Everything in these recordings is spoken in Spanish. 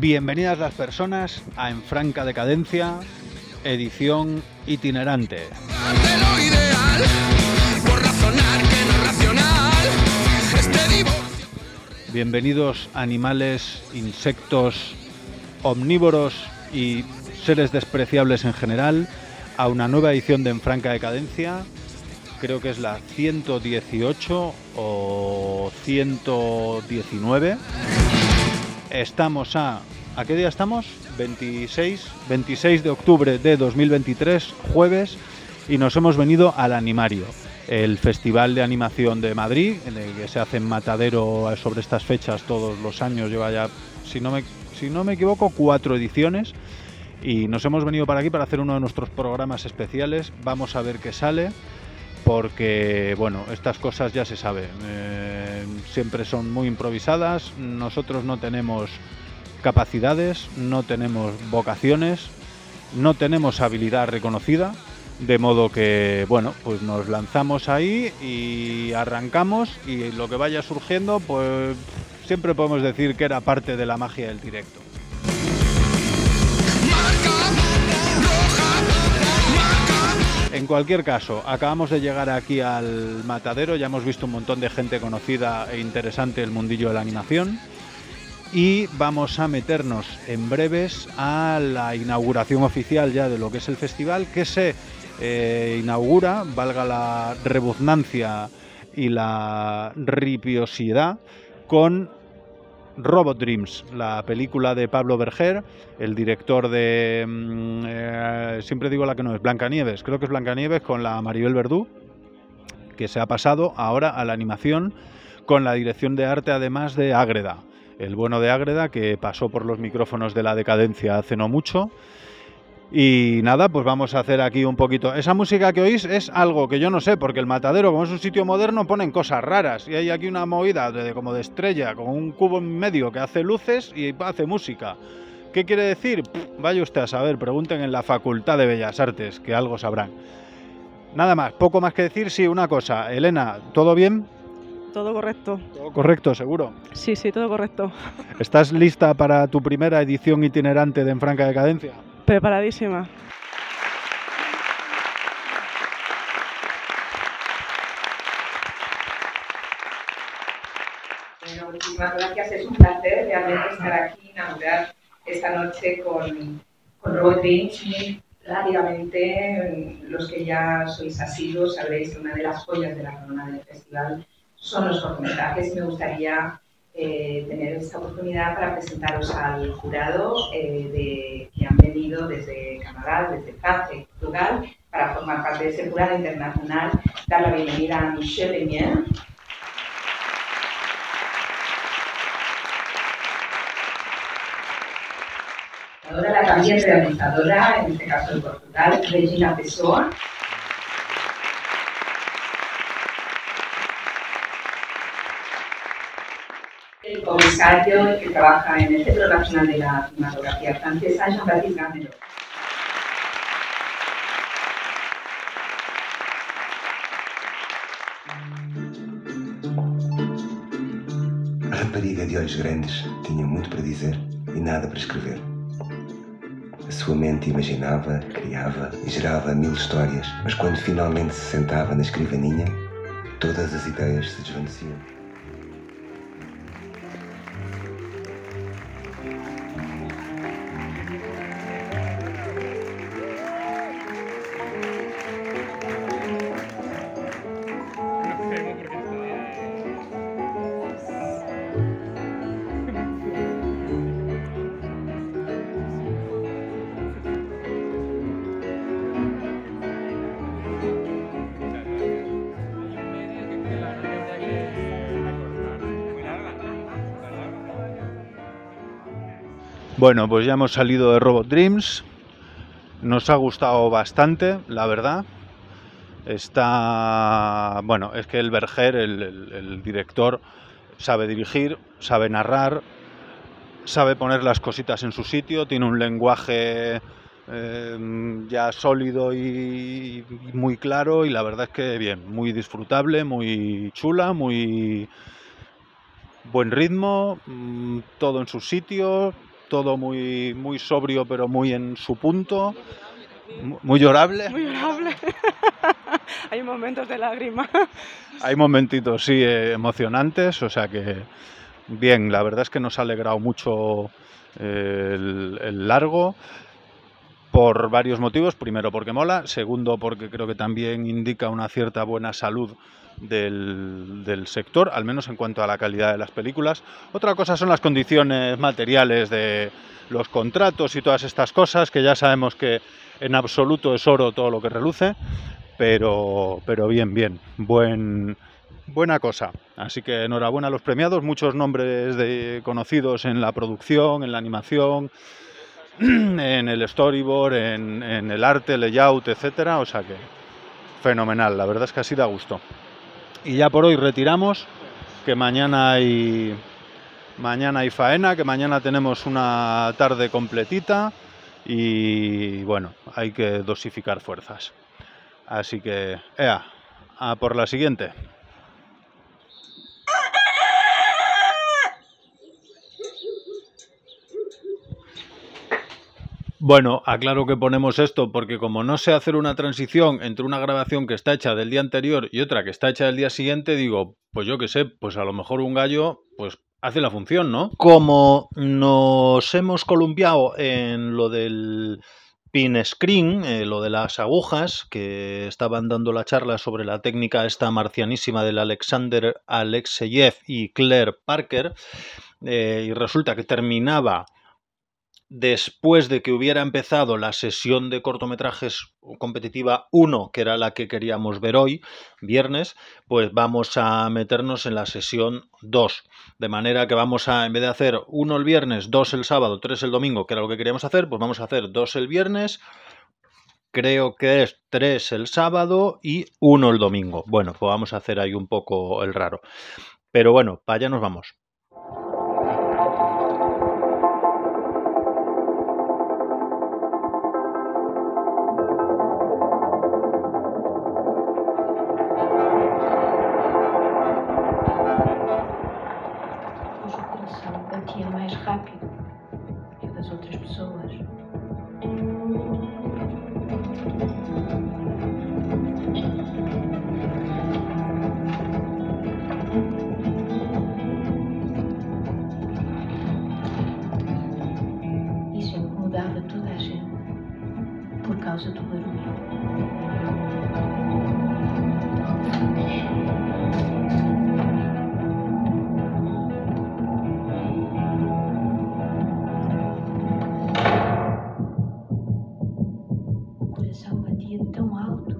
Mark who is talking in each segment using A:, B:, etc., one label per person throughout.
A: Bienvenidas las personas a En Franca Decadencia, edición itinerante. Bienvenidos animales, insectos, omnívoros y seres despreciables en general a una nueva edición de En Franca Decadencia. Creo que es la 118 o 119. Estamos ¿a qué día estamos? 26 de octubre de 2023, jueves, y nos hemos venido al Animario, el Festival de Animación de Madrid, en el que se hace en Matadero sobre estas fechas todos los años. Lleva ya, si no me equivoco, 4 ediciones, y nos hemos venido para aquí para hacer uno de nuestros programas especiales. Vamos a ver qué sale, porque, bueno, estas cosas ya se sabe, siempre son muy improvisadas. Nosotros no tenemos capacidades, no tenemos vocaciones, no tenemos habilidad reconocida, de modo que, bueno, pues nos lanzamos ahí y arrancamos, y lo que vaya surgiendo, pues siempre podemos decir que era parte de la magia del directo. En cualquier caso, acabamos de llegar aquí al Matadero, ya hemos visto un montón de gente conocida e interesante del mundillo de la animación, y vamos a meternos en breves a la inauguración oficial ya de lo que es el festival, que se inaugura, valga la rebuznancia y la ripiosidad, con Robot Dreams, la película de Pablo Berger, el director de... siempre digo la que no es, Blancanieves, creo que es Blancanieves, con la Maribel Verdú, que se ha pasado ahora a la animación con la dirección de arte, además, de Ágreda, el bueno de Ágreda, que pasó por los micrófonos de La Decadencia hace no mucho. Y nada, pues vamos a hacer aquí un poquito. Esa música que oís es algo que yo no sé, porque el Matadero, como es un sitio moderno, ponen cosas raras. Y hay aquí una movida como de estrella, con un cubo en medio que hace luces y hace música. ¿Qué quiere decir? Vaya usted a saber, pregunten en la Facultad de Bellas Artes, que algo sabrán. Nada más, poco más que decir. Sí, una cosa, Elena, ¿todo bien?
B: Todo correcto.
A: ¿Todo correcto, seguro?
B: Sí, todo correcto.
A: ¿Estás lista para tu primera edición itinerante de En Franca Decadencia?
B: Preparadísima.
C: Bueno, muchísimas gracias. Es un placer realmente estar aquí, inaugurar esta noche con Robot Dreams. Rápidamente, los que ya sois asiduos sabréis que una de las joyas de la corona del festival son los cortometrajes, y me gustaría tener esta oportunidad para presentaros al jurado que han venido desde Canadá, desde Francia y Portugal, para formar parte de ese jurado internacional. Dar la bienvenida a Michel Lemieux, la también realizadora, en este caso de Portugal, Regina Pessoa. El comisario que trabaja en el Centro Nacional de la Cinematografía Francesa, Jean-Baptiste Garnero.
D: A rapariga de olhos grandes tinha muito para dizer e nada para escrever. A sua mente imaginava, criava e gerava 1000 histórias, mas quando finalmente se sentava na escrivaninha, todas as ideias se desvaneciam.
A: Bueno, pues ya hemos salido de Robot Dreams. Nos ha gustado bastante, la verdad. Bueno, es que el Berger, el director, sabe dirigir, sabe narrar, sabe poner las cositas en su sitio, tiene un lenguaje ya sólido y muy claro, y la verdad es que bien, muy disfrutable, muy chula, muy buen ritmo, todo en su sitio. todo muy, muy sobrio, pero muy en su punto, muy llorable.
B: Muy llorable. Hay momentos de lágrimas.
A: Hay momentitos, sí, emocionantes, o sea que bien, la verdad es que nos ha alegrado mucho el largo por varios motivos. Primero, porque mola. Segundo, porque creo que también indica una cierta buena salud del sector, al menos en cuanto a la calidad de las películas. Otra cosa son las condiciones materiales de los contratos y todas estas cosas, que ya sabemos que en absoluto es oro todo lo que reluce, pero bien, buena cosa. Así que enhorabuena a los premiados, muchos nombres conocidos en la producción, en la animación, en el storyboard, en el arte, layout, etcétera. O sea que fenomenal, la verdad es que así da gusto. Y ya por hoy retiramos, que mañana hay faena, que mañana tenemos una tarde completita y bueno, hay que dosificar fuerzas. Así que, a por la siguiente. Bueno, aclaro que ponemos esto porque como no sé hacer una transición entre una grabación que está hecha del día anterior y otra que está hecha del día siguiente, digo, pues yo qué sé, pues a lo mejor un gallo pues hace la función, ¿no? Como nos hemos columpiado en lo del pin screen, lo de las agujas, que estaban dando la charla sobre la técnica esta marcianísima del Alexander Alexeyev y Claire Parker, y resulta que terminaba después de que hubiera empezado la sesión de cortometrajes competitiva 1, que era la que queríamos ver hoy, viernes, pues vamos a meternos en la sesión 2. De manera que vamos a, en vez de hacer 1 el viernes, 2 el sábado, 3 el domingo, que era lo que queríamos hacer, pues vamos a hacer 2 el viernes, creo que es 3 el sábado y 1 el domingo. Bueno, pues vamos a hacer ahí un poco el raro. Pero bueno, para allá nos vamos.
E: Batia mais rápido que das outras pessoas. Isso incomodava toda a gente por causa do barulho. Tão alto.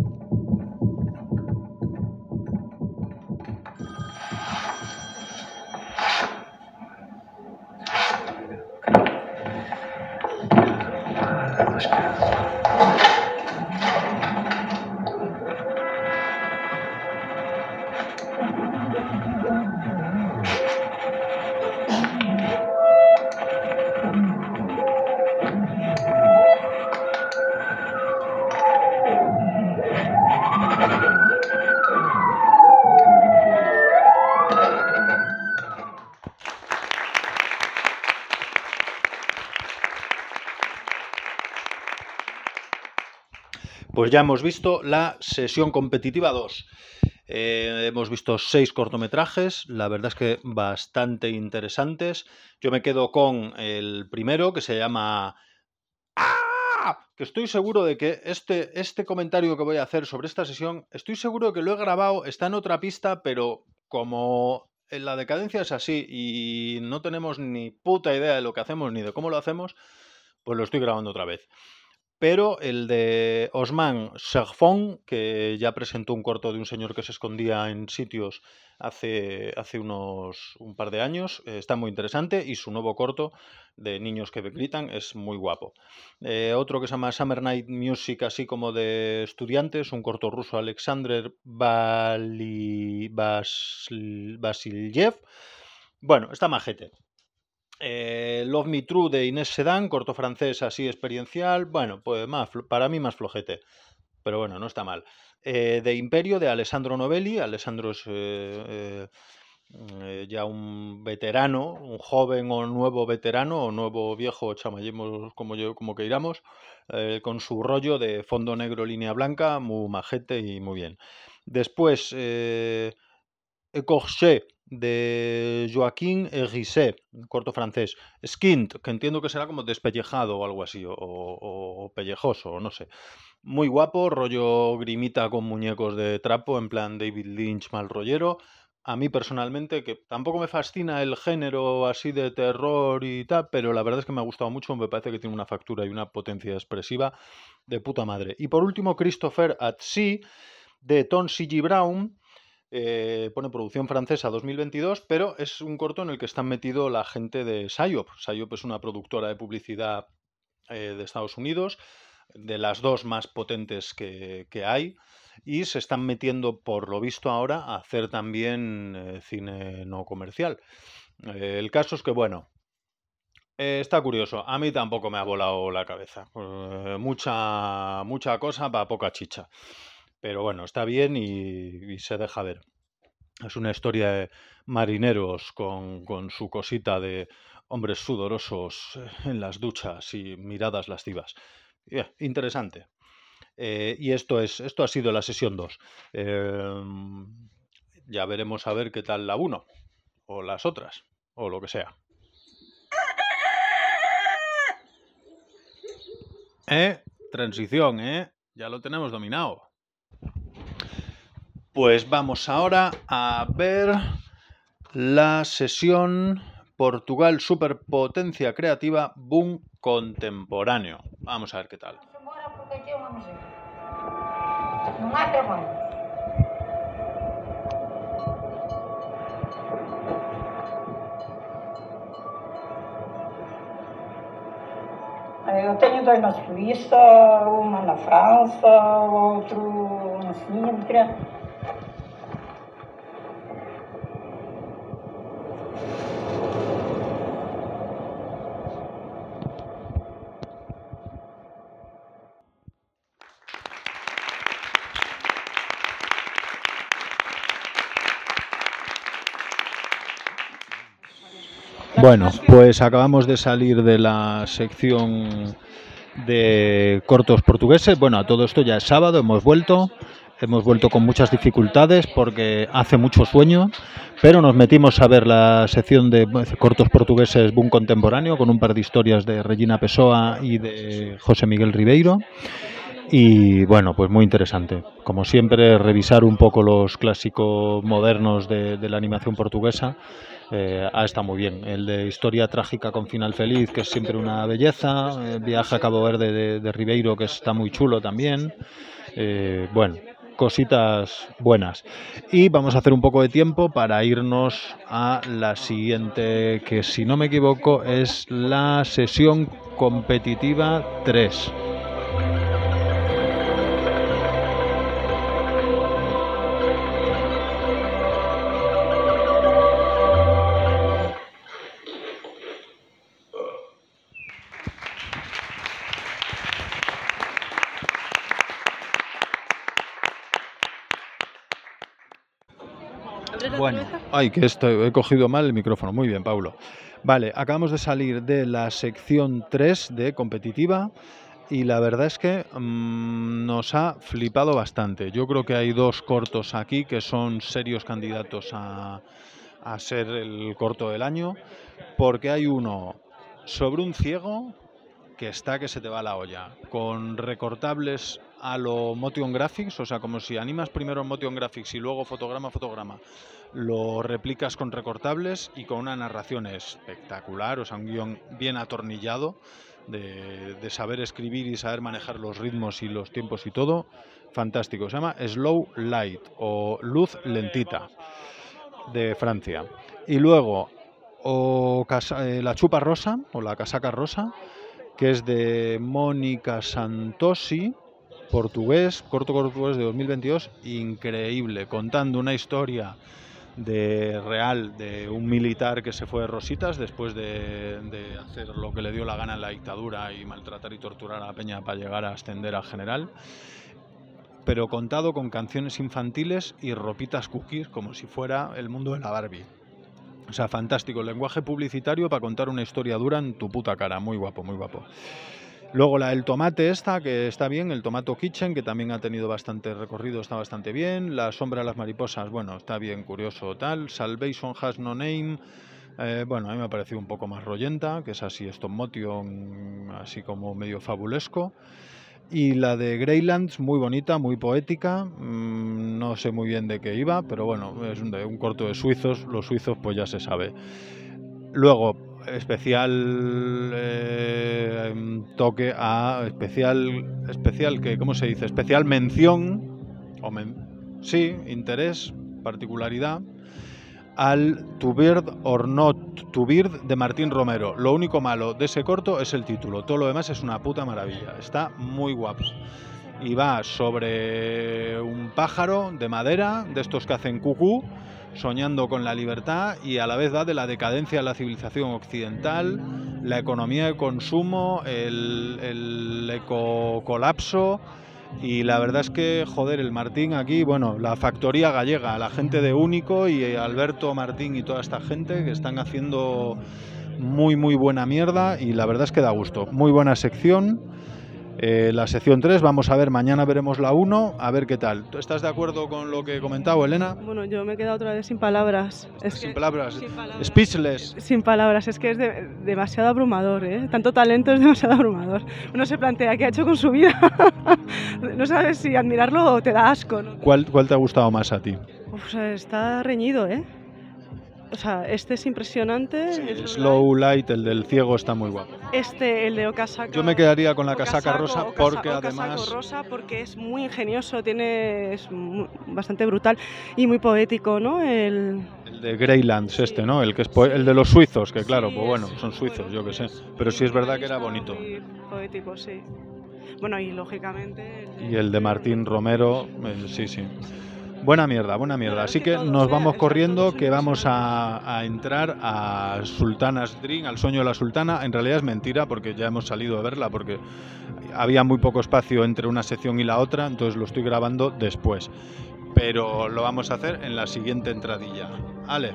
A: Pues ya hemos visto la sesión competitiva 2. Hemos visto 6 cortometrajes, la verdad es que bastante interesantes. Yo me quedo con el primero, que se llama... ¡Ah! Que estoy seguro de que este comentario que voy a hacer sobre esta sesión, estoy seguro que lo he grabado, está en otra pista, pero como la decadencia es así y no tenemos ni puta idea de lo que hacemos ni de cómo lo hacemos, pues lo estoy grabando otra vez. Pero el de Osman Serfon, que ya presentó un corto de un señor que se escondía en sitios hace un par de años, está muy interesante, y su nuevo corto de niños que gritan es muy guapo. Otro que se llama Summer Night Music, así como de estudiantes, un corto ruso, Alexander Vasilyev. Bueno, está majete. Love Me True de Inés Sedan, corto francés así experiencial, bueno, pues para mí más flojete, pero bueno, no está mal. De Imperio de Alessandro Novelli, Alessandro es ya un veterano, un joven o nuevo veterano o nuevo viejo, chamallemos como queiramos, con su rollo de fondo negro, línea blanca, muy majete y muy bien. Después, Écorché, de Joaquín Risset, corto francés. Skint, que entiendo que será como despellejado o algo así, o pellejoso, o no sé. Muy guapo, rollo grimita con muñecos de trapo, en plan David Lynch mal rollero. A mí personalmente, que tampoco me fascina el género así de terror y tal, pero la verdad es que me ha gustado mucho, me parece que tiene una factura y una potencia expresiva de puta madre. Y por último, Christopher at Sea, de Tom C.G. Brown, pone producción francesa 2022, pero es un corto en el que están metido la gente de Psyop. Psyop es una productora de publicidad de Estados Unidos, de las dos más potentes que hay, y se están metiendo, por lo visto ahora, a hacer también cine no comercial. El caso es que, bueno, está curioso. A mí tampoco me ha volado la cabeza. Mucha cosa para poca chicha. Pero bueno, está bien y se deja ver. Es una historia de marineros con su cosita de hombres sudorosos en las duchas y miradas lascivas. Interesante. Y esto ha sido la sesión 2. Ya veremos a ver qué tal la 1, o las otras, o lo que sea. Transición, ya lo tenemos dominado. Pues vamos ahora a ver la sesión Portugal Superpotencia Creativa Boom Contemporáneo. Vamos a ver qué tal.
F: Eu tenho 2 na Suíça, uma na França, outro na Sintra.
A: Bueno, pues acabamos de salir de la sección de cortos portugueses. Bueno, a todo esto ya es sábado, hemos vuelto con muchas dificultades porque hace mucho sueño, pero nos metimos a ver la sección de cortos portugueses Boom Contemporáneo con un par de historias de Regina Pessoa y de José Miguel Ribeiro. Y bueno, pues muy interesante. Como siempre, revisar un poco los clásicos modernos de la animación portuguesa. Ha estado muy bien. El de Historia Trágica con Final Feliz, que es siempre una belleza. El Viaje a Cabo Verde de Ribeiro, que está muy chulo también. Bueno, cositas buenas. Y vamos a hacer un poco de tiempo para irnos a la siguiente, que si no me equivoco es la sesión competitiva 3. Bueno, he cogido mal el micrófono. Muy bien, Paulo. Vale, acabamos de salir de la sección 3 de competitiva y la verdad es que nos ha flipado bastante. Yo creo que hay 2 cortos aquí que son serios candidatos a ser el corto del año, porque hay uno sobre un ciego que se te va la olla, con recortables a lo Motion Graphics, o sea, como si animas primero en Motion Graphics y luego fotograma, lo replicas con recortables y con una narración espectacular, o sea, un guión bien atornillado de saber escribir y saber manejar los ritmos y los tiempos y todo, fantástico. Se llama Slow Light o Luz Lentita, de Francia. Y luego La Chupa Rosa o La Casaca Rosa, que es de Mónica Santosi, corto portugués de 2022, increíble, contando una historia real de un militar que se fue de rositas después de hacer lo que le dio la gana en la dictadura y maltratar y torturar a la peña para llegar a ascender a general. pero contado con canciones infantiles y ropitas cookies, como si fuera el mundo de la Barbie. O sea, fantástico, el lenguaje publicitario para contar una historia dura en tu puta cara, muy guapo, muy guapo. Luego el tomate que está bien, el Tomato Kitchen, que también ha tenido bastante recorrido, está bastante bien. La sombra de las mariposas, bueno, está bien, curioso, tal. Salvation Has No Name, bueno, a mí me ha parecido un poco más rollenta, que es así, stop motion, así como medio fabulesco. Y la de Greylands, muy bonita, muy poética, no sé muy bien de qué iba, pero bueno, es un corto de suizos, los suizos pues ya se sabe. Luego, especial toque a especial que, ¿cómo se dice? Especial mención, sí, interés, particularidad, al To Bird or Not To Bird de Martín Romero. Lo único malo de ese corto es el título, todo lo demás es una puta maravilla, está muy guapo. Y va sobre un pájaro de madera, de estos que hacen cucú, soñando con la libertad, y a la vez va de la decadencia de la civilización occidental, la economía de consumo, el ecocolapso. Y la verdad es que, joder, el Martín aquí, bueno, la factoría gallega, la gente de Único y Alberto Martín y toda esta gente que están haciendo muy buena mierda, y la verdad es que da gusto. Muy buena sección, la sección 3, vamos a ver, mañana veremos la 1, a ver qué tal. ¿Tú estás de acuerdo con lo que he comentado, Elena?
B: Bueno, yo me he quedado otra vez sin palabras.
A: Sin palabras, speechless.
B: Sin palabras, es que es demasiado abrumador, ¿eh? Tanto talento es demasiado abrumador. Uno se plantea qué ha hecho con su vida. No sabes si admirarlo o te da asco, ¿no?
A: ¿Cuál te ha gustado más a ti?
B: O sea, está reñido, ¿eh? O sea, este es impresionante.
A: Sí, el Slow Light, el del ciego, está muy guapo.
B: El de Okasaka.
A: Yo me quedaría con la casaca rosa porque además...
B: rosa porque es muy ingenioso, es bastante brutal y muy poético, ¿no? El
A: de Greylands, ¿no? El que es el de los suizos, que claro, pues bueno, son suizos, yo qué sé. Pero sí es verdad que era bonito.
B: Poético, sí. Bueno, y lógicamente...
A: Y el de Martín Romero, sí. Buena mierda. Así que nos vamos corriendo, que vamos a entrar a Sultana's Dream, al sueño de la sultana. En realidad es mentira, porque ya hemos salido a verla, porque había muy poco espacio entre una sección y la otra, entonces lo estoy grabando después. Pero lo vamos a hacer en la siguiente entradilla. Ale.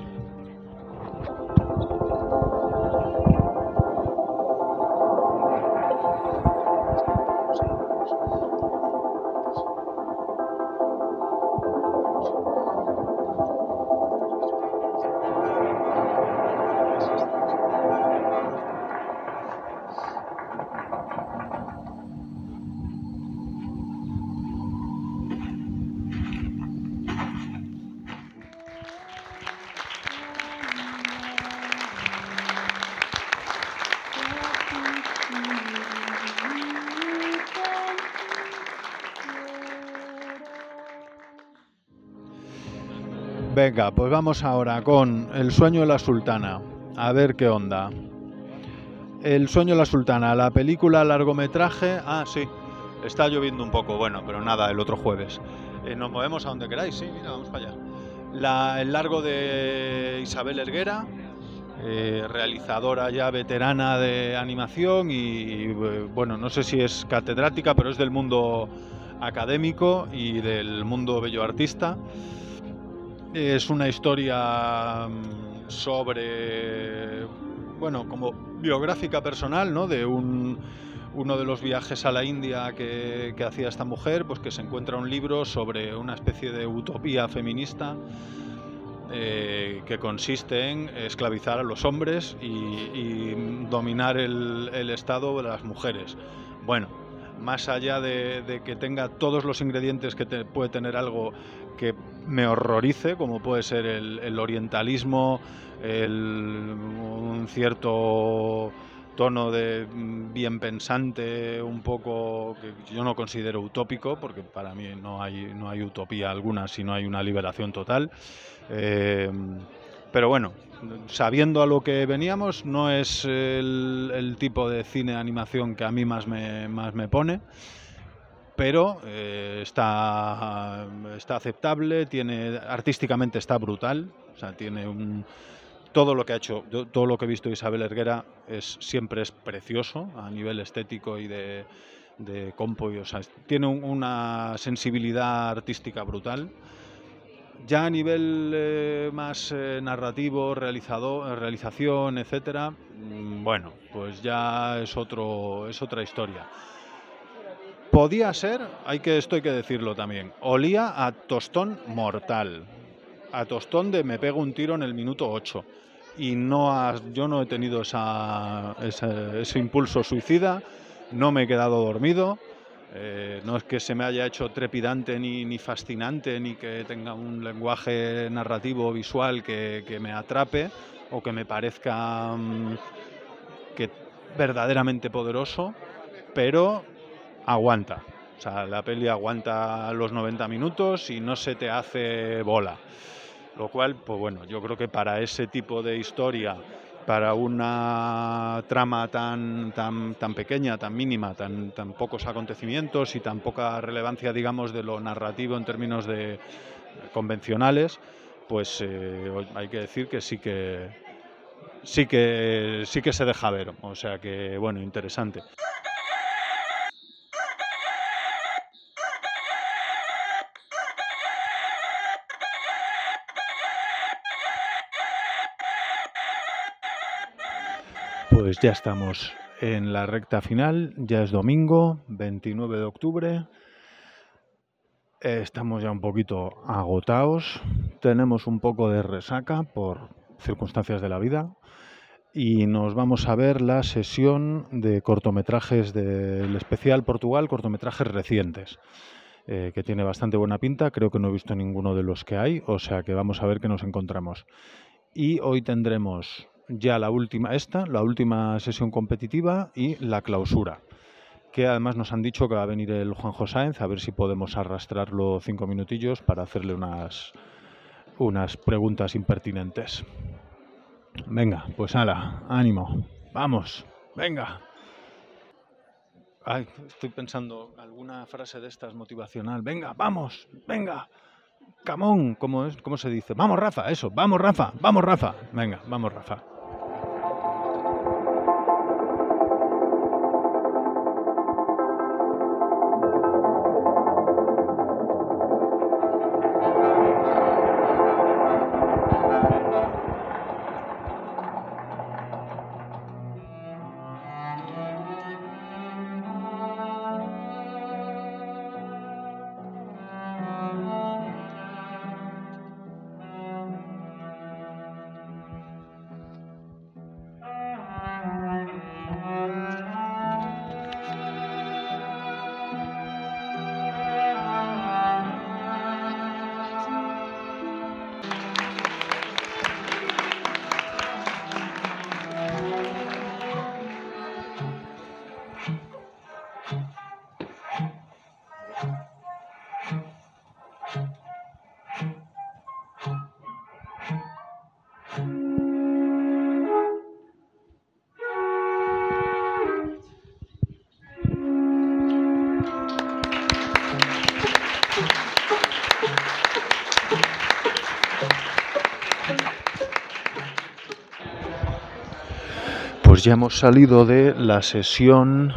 A: Venga, pues vamos ahora con El sueño de la sultana, a ver qué onda. El sueño de la sultana, la película largometraje... Ah, sí, está lloviendo un poco, bueno, pero nada, el otro jueves. Nos movemos a donde queráis, sí, mira, vamos para allá. El largo de Isabel Erguera, realizadora ya veterana de animación y, bueno, no sé si es catedrática, pero es del mundo académico y del mundo belloartista. Es una historia sobre, bueno, como biográfica personal, ¿no? De uno de los viajes a la India que hacía esta mujer, pues que se encuentra un libro sobre una especie de utopía feminista que consiste en esclavizar a los hombres y dominar el estado de las mujeres. Bueno, más allá de que tenga todos los ingredientes que puede tener algo que me horrorice, como puede ser el orientalismo, un cierto tono de bien pensante, un poco que yo no considero utópico, porque para mí no hay utopía alguna si no hay una liberación total. Pero bueno, sabiendo a lo que veníamos, no es el tipo de cine de animación que a mí más me pone, pero está aceptable, artísticamente está brutal, o sea, tiene todo lo que ha hecho, todo lo que he visto de Isabel Erguera siempre es precioso a nivel estético y de de Compo, o sea, tiene una sensibilidad artística brutal. Ya a nivel más narrativo, realización, etcétera, bueno, pues ya es otra historia. Podía ser, esto hay que decirlo también, olía a tostón mortal, a tostón de me pego un tiro en el minuto 8. Y yo no he tenido ese impulso suicida, no me he quedado dormido, no es que se me haya hecho trepidante ni fascinante, ni que tenga un lenguaje narrativo visual que me atrape o que me parezca que verdaderamente poderoso, pero aguanta. O sea, la peli aguanta los 90 minutos y no se te hace bola. Lo cual, pues bueno, yo creo que para ese tipo de historia, para una trama tan pequeña, tan mínima, tan pocos acontecimientos y tan poca relevancia, digamos, de lo narrativo en términos de convencionales, pues hay que decir que sí que se deja ver. O sea que, bueno, interesante. Pues ya estamos en la recta final, ya es domingo, 29 de octubre, estamos ya un poquito agotados, tenemos un poco de resaca por circunstancias de la vida y nos vamos a ver la sesión de cortometrajes del especial Portugal, cortometrajes recientes, que tiene bastante buena pinta, creo que no he visto ninguno de los que hay, o sea que vamos a ver qué nos encontramos. Y hoy tendremos ya la última sesión competitiva y la clausura, que además nos han dicho que va a venir el Juanjo Sáenz, a ver si podemos arrastrarlo 5 minutillos para hacerle unas preguntas impertinentes. Venga, pues hala, ánimo, vamos, venga. Ay, estoy pensando alguna frase de estas motivacional. Venga, vamos, venga. Camón, ¿cómo se dice? Vamos, Rafa, eso, vamos, Rafa, vamos, Rafa. Venga, vamos, Rafa. Pues ya hemos salido de la sesión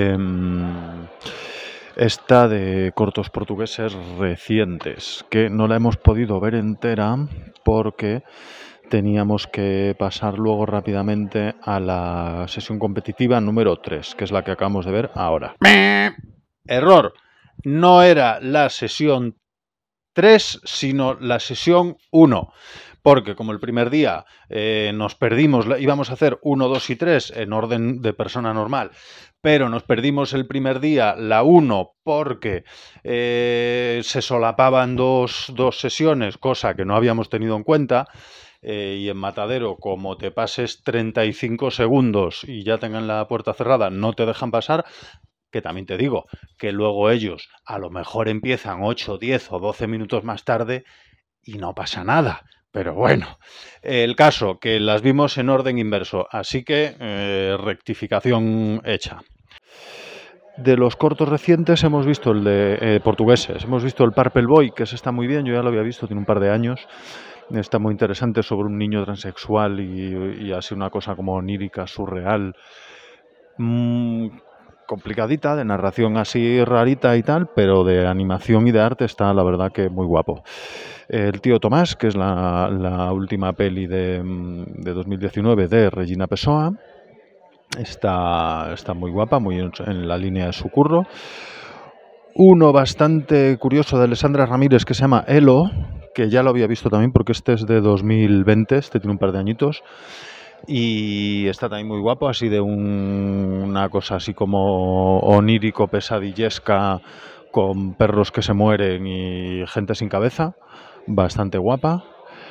A: esta de cortos portugueses recientes, que no la hemos podido ver entera porque teníamos que pasar luego rápidamente a la sesión competitiva número 3, que es la que acabamos de ver ahora. Error, no era la sesión 3, sino la sesión 1. Porque como el primer día nos perdimos, íbamos a hacer 1, 2 y 3 en orden de persona normal, pero nos perdimos el primer día la 1 porque se solapaban dos sesiones, cosa que no habíamos tenido en cuenta, y en Matadero, como te pases 35 segundos y ya tengan la puerta cerrada, no te dejan pasar. Que también te digo que luego ellos a lo mejor empiezan 8, 10 o 12 minutos más tarde y no pasa nada. Pero bueno, el caso que las vimos en orden inverso, así que rectificación hecha. De los cortos recientes hemos visto el de portugueses, hemos visto el Purple Boy, que ese está muy bien, yo ya lo había visto, tiene un par de años, está muy interesante sobre un niño transexual y así una cosa como onírica, surreal, complicadita, de narración así rarita y tal, pero de animación y de arte está la verdad que muy guapo. El tío Tomás, que es la última peli de 2019 de Regina Pessoa, está muy guapa, muy en la línea de su curro. Uno bastante curioso de Alessandra Ramírez que se llama Elo, que ya lo había visto también porque este es de 2020, este tiene un par de añitos. Y está también muy guapo, así de una cosa así como onírico, pesadillesca, con perros que se mueren y gente sin cabeza, bastante guapa.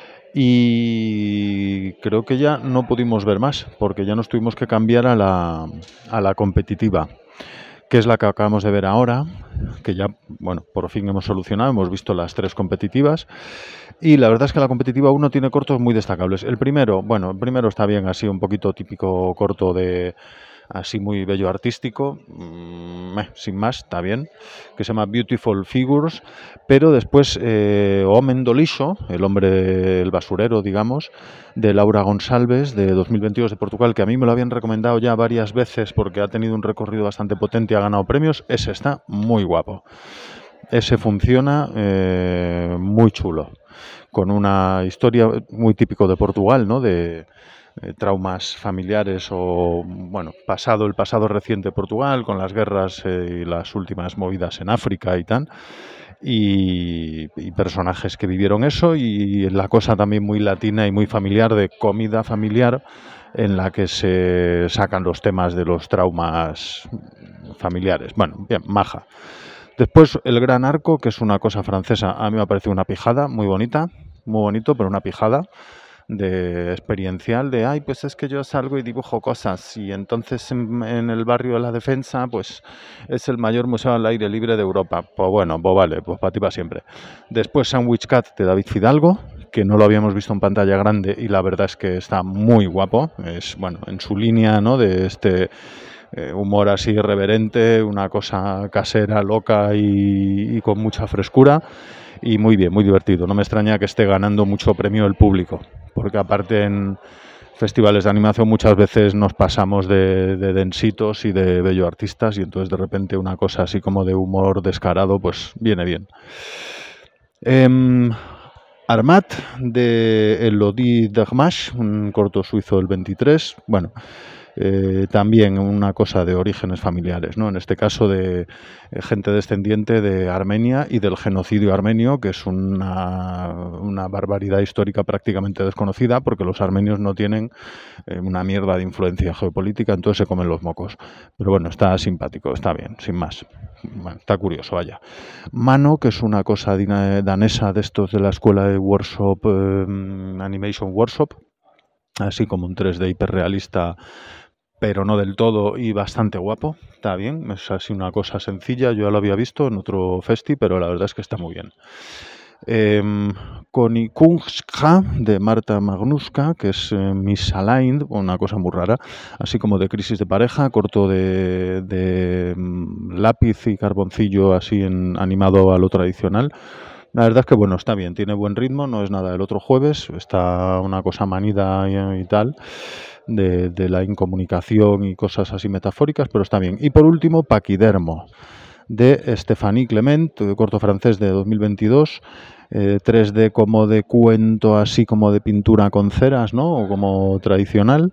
A: Y creo que ya no pudimos ver más, porque ya nos tuvimos que cambiar a la competitiva, que es la que acabamos de ver ahora, que ya, bueno, por fin hemos solucionado, hemos visto las 3 competitivas, y la verdad es que la competitiva 1 tiene cortos muy destacables. El primero está bien, así un poquito típico corto de así muy bello artístico, sin más, está bien, que se llama Beautiful Figures, pero después Homem do Lixo, el hombre, el basurero, digamos, de Laura Gonçalves, de 2022 de Portugal, que a mí me lo habían recomendado ya varias veces porque ha tenido un recorrido bastante potente y ha ganado premios. Ese está muy guapo. Ese funciona muy chulo, con una historia muy típico de Portugal, ¿no? De traumas familiares o, bueno, el pasado reciente de Portugal, con las guerras y las últimas movidas en África y tal. Y personajes que vivieron eso, y la cosa también muy latina y muy familiar, de comida familiar, en la que se sacan los temas de los traumas familiares. Bueno, bien, maja. Después El Gran Arco, que es una cosa francesa, a mí me parece una pijada, muy bonita, muy bonito, pero una pijada de experiencial, de ay, pues es que yo salgo y dibujo cosas, y entonces en el barrio de la Defensa pues es el mayor museo al aire libre de Europa. Pues bueno, pues vale, pues para ti para siempre. Después Sandwich Cat de David Fidalgo, que no lo habíamos visto en pantalla grande y la verdad es que está muy guapo. Es, bueno, en su línea, ¿no?, de este humor así irreverente, una cosa casera, loca y con mucha frescura. Y muy bien, muy divertido. No me extraña que esté ganando mucho premio el público, porque aparte en festivales de animación muchas veces nos pasamos de densitos y de bello artistas, y entonces de repente una cosa así como de humor descarado pues viene bien. Armat, de Elodie Dermash, un corto suizo del 23. Bueno, también una cosa de orígenes familiares, ¿no? En este caso de gente descendiente de Armenia y del genocidio armenio, que es una barbaridad histórica prácticamente desconocida, porque los armenios no tienen una mierda de influencia geopolítica, entonces se comen los mocos. Pero bueno, está simpático, está bien, sin más. Bueno, está curioso, vaya. Mano, que es una cosa danesa de estos de la escuela de Workshop, Animation Workshop, así como un 3D hiperrealista, pero no del todo, y bastante guapo, está bien, es así una cosa sencilla, yo ya lo había visto en otro festi, pero la verdad es que está muy bien. Konikungska, de Marta Magnuska, que es Misaligned, una cosa muy rara, así como de crisis de pareja, corto de lápiz y carboncillo, así animado a lo tradicional. La verdad es que bueno, está bien, tiene buen ritmo, no es nada del otro jueves, está una cosa manida y tal, de la incomunicación y cosas así metafóricas, pero está bien. Y por último, Paquidermo, de Stéphanie Clement, corto francés de 2022, 3D como de cuento, así como de pintura con ceras, ¿no?, o como tradicional,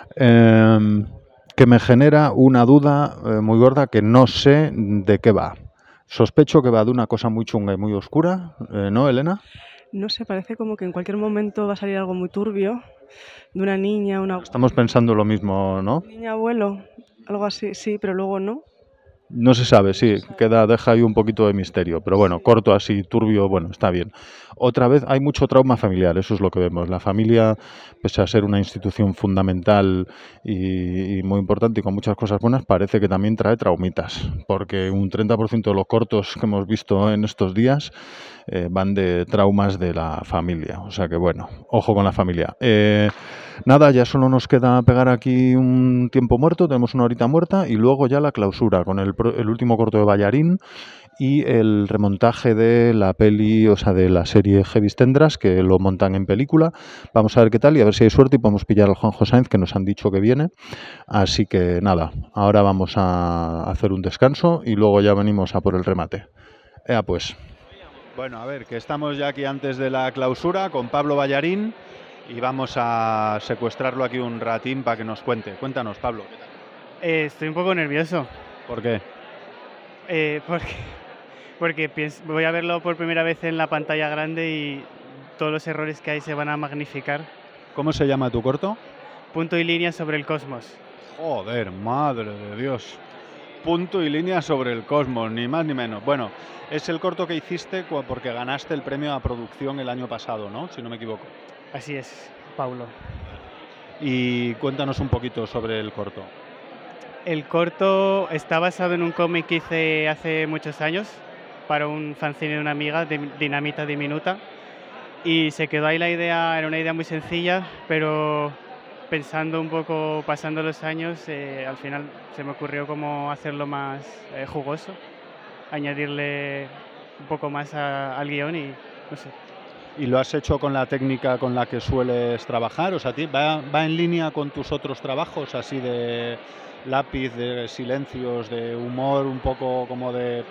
A: que me genera una duda muy gorda, que no sé de qué va. Sospecho que va de una cosa muy chunga y muy oscura, ¿no, Elena?
B: No sé, parece como que en cualquier momento va a salir algo muy turbio, de una niña,
A: Estamos pensando lo mismo, ¿no?
B: Niña abuelo, algo así, sí, pero luego no.
A: No se sabe, sí, deja ahí un poquito de misterio, pero bueno, corto así, turbio, bueno, está bien. Otra vez hay mucho trauma familiar, eso es lo que vemos. La familia, pese a ser una institución fundamental y muy importante y con muchas cosas buenas, parece que también trae traumitas, porque un 30% de los cortos que hemos visto en estos días van de traumas de la familia, o sea que bueno, ojo con la familia. Nada, ya solo nos queda pegar aquí un tiempo muerto, tenemos una horita muerta y luego ya la clausura con el último corto de Ballarín y el remontaje de la peli, o sea, de la serie Heavis Tendras, que lo montan en película. Vamos a ver qué tal y a ver si hay suerte y podemos pillar al Juanjo Sainz, que nos han dicho que viene. Así que nada, ahora vamos a hacer un descanso y luego ya venimos a por el remate. Pues. Bueno, a ver, que estamos ya aquí antes de la clausura con Pablo Ballarín y vamos a secuestrarlo aquí un ratín para que nos cuente. Cuéntanos, Pablo.
G: Estoy un poco nervioso.
A: ¿Por qué?
G: Porque voy a verlo por primera vez en la pantalla grande y todos los errores que hay se van a magnificar.
A: ¿Cómo se llama tu corto?
G: Punto y línea sobre el cosmos.
A: Joder, madre de Dios. Punto y línea sobre el cosmos, ni más ni menos. Bueno, es el corto que hiciste porque ganaste el premio a producción el año pasado, ¿no? Si no me equivoco.
G: Así es, Paulo.
A: Y cuéntanos un poquito sobre el corto.
G: El corto está basado en un cómic que hice hace muchos años para un fanzine de una amiga, Dinamita Diminuta. Y se quedó ahí la idea, era una idea muy sencilla, pero pensando un poco, pasando los años, al final se me ocurrió cómo hacerlo más jugoso, añadirle un poco más al guión y no sé.
A: ¿Y lo has hecho con la técnica con la que sueles trabajar? O sea, ¿va en línea con tus otros trabajos, así de lápiz, de silencios, de humor, un poco como de...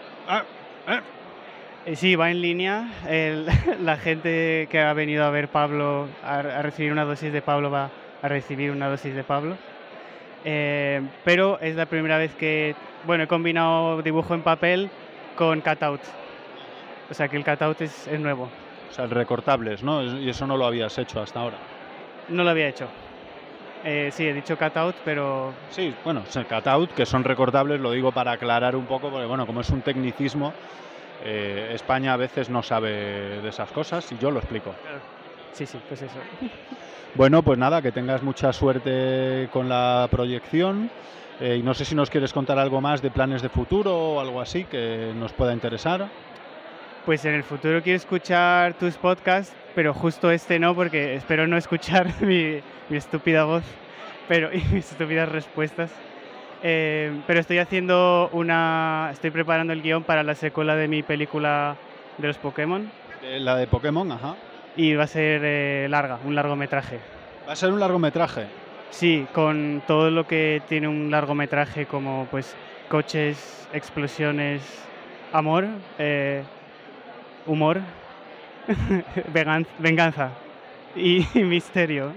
G: Sí, va en línea. La gente que ha venido a ver Pablo, a recibir una dosis de Pablo, va a recibir una dosis de Pablo. Pero es la primera vez que, bueno, he combinado dibujo en papel con cutout. O sea que el cutout es nuevo.
A: O sea, el recortables, ¿no? Y eso no lo habías hecho hasta ahora.
G: No lo había hecho. Sí, he dicho cutout, pero...
A: Sí, bueno, cutout, que son recortables, lo digo para aclarar un poco, porque bueno, como es un tecnicismo, España a veces no sabe de esas cosas y yo lo explico.
G: Sí, pues eso.
A: Bueno, pues nada, que tengas mucha suerte con la proyección y no sé si nos quieres contar algo más de planes de futuro o algo así que nos pueda interesar.
G: Pues en el futuro quiero escuchar tus podcasts, pero justo este no, porque espero no escuchar mi estúpida voz y mis estúpidas respuestas. Pero estoy preparando el guión para la secuela de mi película de los Pokémon.
A: La de Pokémon, ajá.
G: Y va a ser larga, un largometraje.
A: ¿Va a ser un largometraje?
G: Sí, con todo lo que tiene un largometraje, como pues coches, explosiones, amor, humor, venganza y misterio.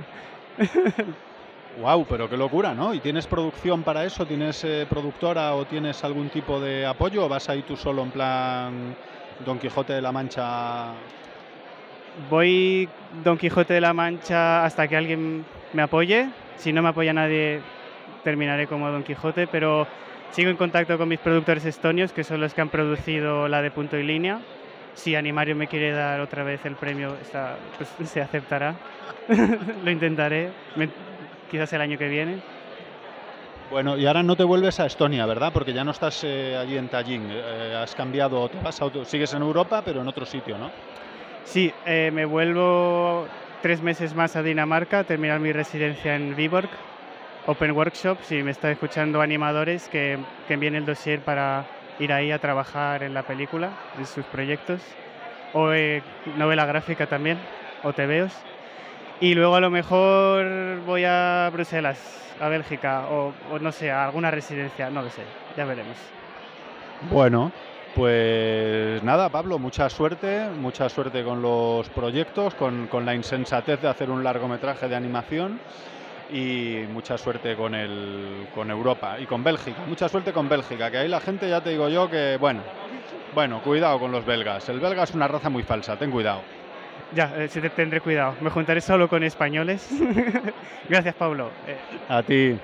A: Wow, pero qué locura, ¿no? ¿Y tienes producción para eso? ¿Tienes productora o tienes algún tipo de apoyo? ¿O vas ahí tú solo en plan Don Quijote de la Mancha?
G: Voy Don Quijote de la Mancha hasta que alguien me apoye. Si no me apoya nadie, terminaré como Don Quijote, pero sigo en contacto con mis productores estonios, que son los que han producido la de Punto y Línea. Si Animario me quiere dar otra vez el premio, pues se aceptará. Lo intentaré, quizás el año que viene.
A: Bueno, y ahora no te vuelves a Estonia, ¿verdad? Porque ya no estás allí en Tallinn. Has cambiado, sigues en Europa, pero en otro sitio, ¿no?
G: Sí, me vuelvo 3 meses más a Dinamarca, a terminar mi residencia en Viborg, Open Workshop. Si me están escuchando animadores, que envíen el dossier para ir ahí a trabajar en la película, en sus proyectos, o novela gráfica también, o tebeos. Y luego a lo mejor voy a Bruselas, a Bélgica, o no sé, a alguna residencia, no lo sé, ya veremos.
A: Bueno, pues nada, Pablo, mucha suerte con los proyectos, con la insensatez de hacer un largometraje de animación. Y mucha suerte con Europa y con Bélgica. Mucha suerte con Bélgica, que ahí la gente, ya te digo yo, que bueno, cuidado con los belgas. El belga es una raza muy falsa, ten cuidado.
G: Ya, sí, tendré cuidado. Me juntaré solo con españoles. Gracias, Pablo.
A: A ti.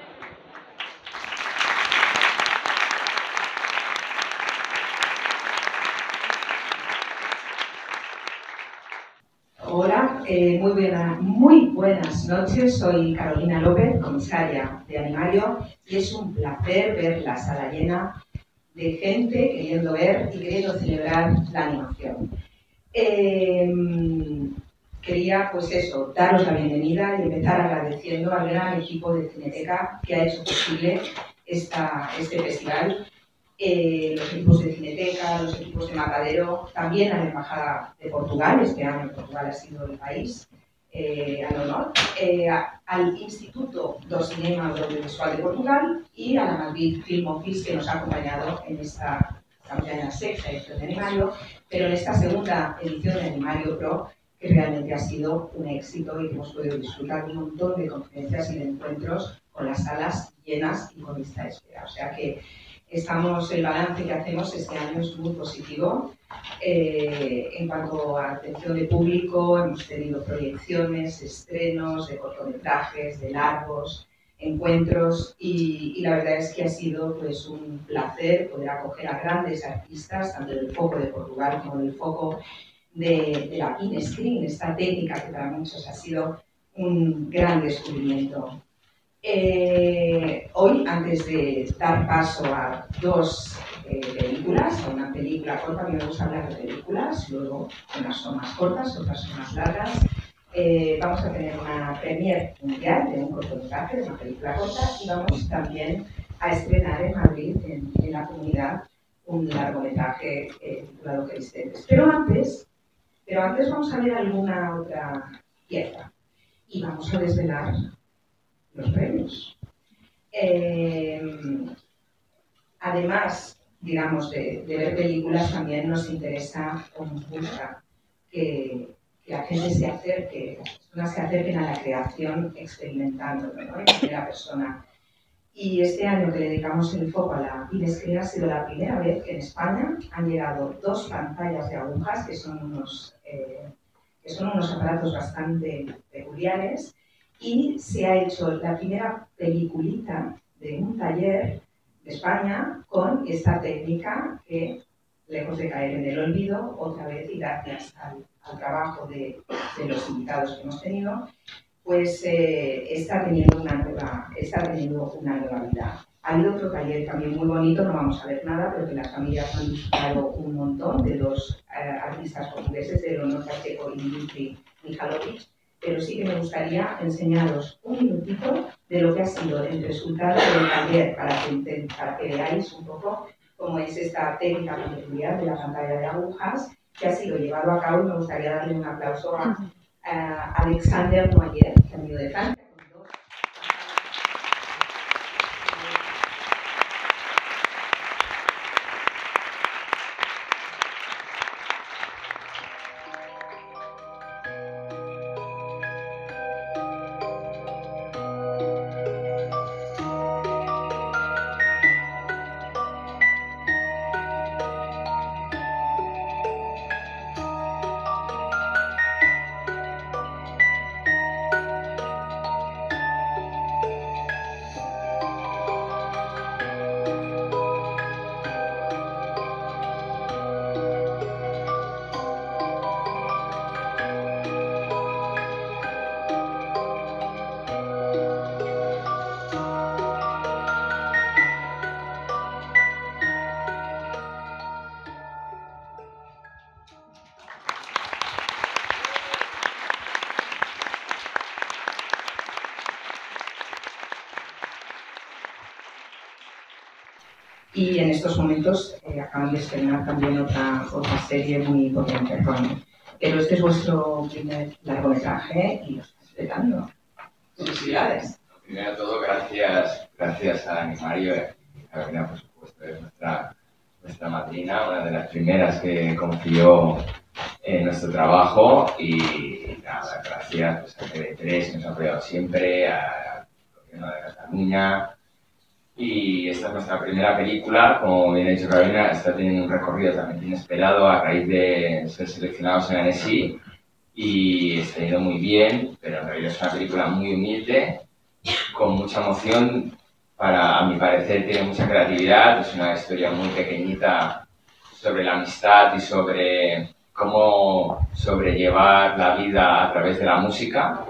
C: Hola, muy buenas noches. Soy Carolina López, comisaria de Animario, y es un placer ver la sala llena de gente queriendo ver y queriendo celebrar la animación. Quería, daros la bienvenida y empezar agradeciendo al gran equipo de Cineteca que ha hecho posible este festival. los equipos de Cineteca, los equipos de Matadero, también a la Embajada de Portugal, este año Portugal ha sido el país al honor, al Instituto do Cinema Audiovisual de Portugal y a la Madrid Film Office, que nos ha acompañado en esta, estamos ya en la sexta edición de Animario, pero en esta segunda edición de Animario Pro, que realmente ha sido un éxito y que hemos podido disfrutar de un montón de conferencias y de encuentros con las salas llenas y con lista de espera. O sea que el balance que hacemos este año es muy positivo. En cuanto a atención de público, hemos tenido proyecciones, estrenos de cortometrajes, de largos, encuentros y la verdad es que ha sido pues, un placer poder acoger a grandes artistas, tanto del foco de Portugal como del foco de la in-screen, esta técnica que para muchos ha sido un gran descubrimiento. Hoy, antes de dar paso a dos películas, a una película corta, a mí me gusta hablar de películas, luego unas son más cortas, otras son más largas, vamos a tener una premiere mundial de un cortometraje, de una película corta, y vamos también a estrenar en Madrid, en la comunidad, un largometraje titulado Cristentes. Pero antes vamos a ver alguna otra pieza y vamos a desvelar los premios. Además, digamos, de ver películas, también nos interesa o nos gusta que la gente se acerque, las personas se acerquen a la creación experimentándolo, ¿no? En primera persona. Y este año que le dedicamos el foco a la in-screen ha sido la primera vez que en España han llegado 2 pantallas de agujas, que son unos aparatos bastante peculiares, y se ha hecho la primera peliculita de un taller de España con esta técnica que, lejos de caer en el olvido, otra vez y gracias al trabajo de los invitados que hemos tenido, pues está teniendo una nueva vida. Ha habido otro taller también muy bonito, no vamos a ver nada, pero que las familias han disfrutado un montón, de 2 artistas portugueses, de Leonor Pacheco y Dimitri Mihalovic, pero sí que me gustaría enseñaros un minutito de lo que ha sido el resultado del taller para que veáis un poco cómo es esta técnica peculiar de la pantalla de agujas que ha sido llevado a cabo, y me gustaría darle un aplauso a Alexander Noyer, que ha venido de Francia. Y en estos momentos acaban de estrenar también otra serie muy potente, pero este es vuestro primer largometraje y lo estáis petando. Felicidades.
H: Primero de todo, gracias a Animario, Carolina, por supuesto, es nuestra madrina, una de las primeras que confió en nuestro trabajo, y nada, gracias pues, a TV3, que nos ha apoyado siempre, al gobierno de Cataluña. Y esta es nuestra primera película, como bien ha dicho Carolina, está teniendo un recorrido también inesperado a raíz de ser seleccionados en Annecy, y está yendo muy bien, pero en realidad es una película muy humilde, con mucha emoción, a mi parecer tiene mucha creatividad, es una historia muy pequeñita sobre la amistad y sobre cómo sobrellevar la vida a través de la música.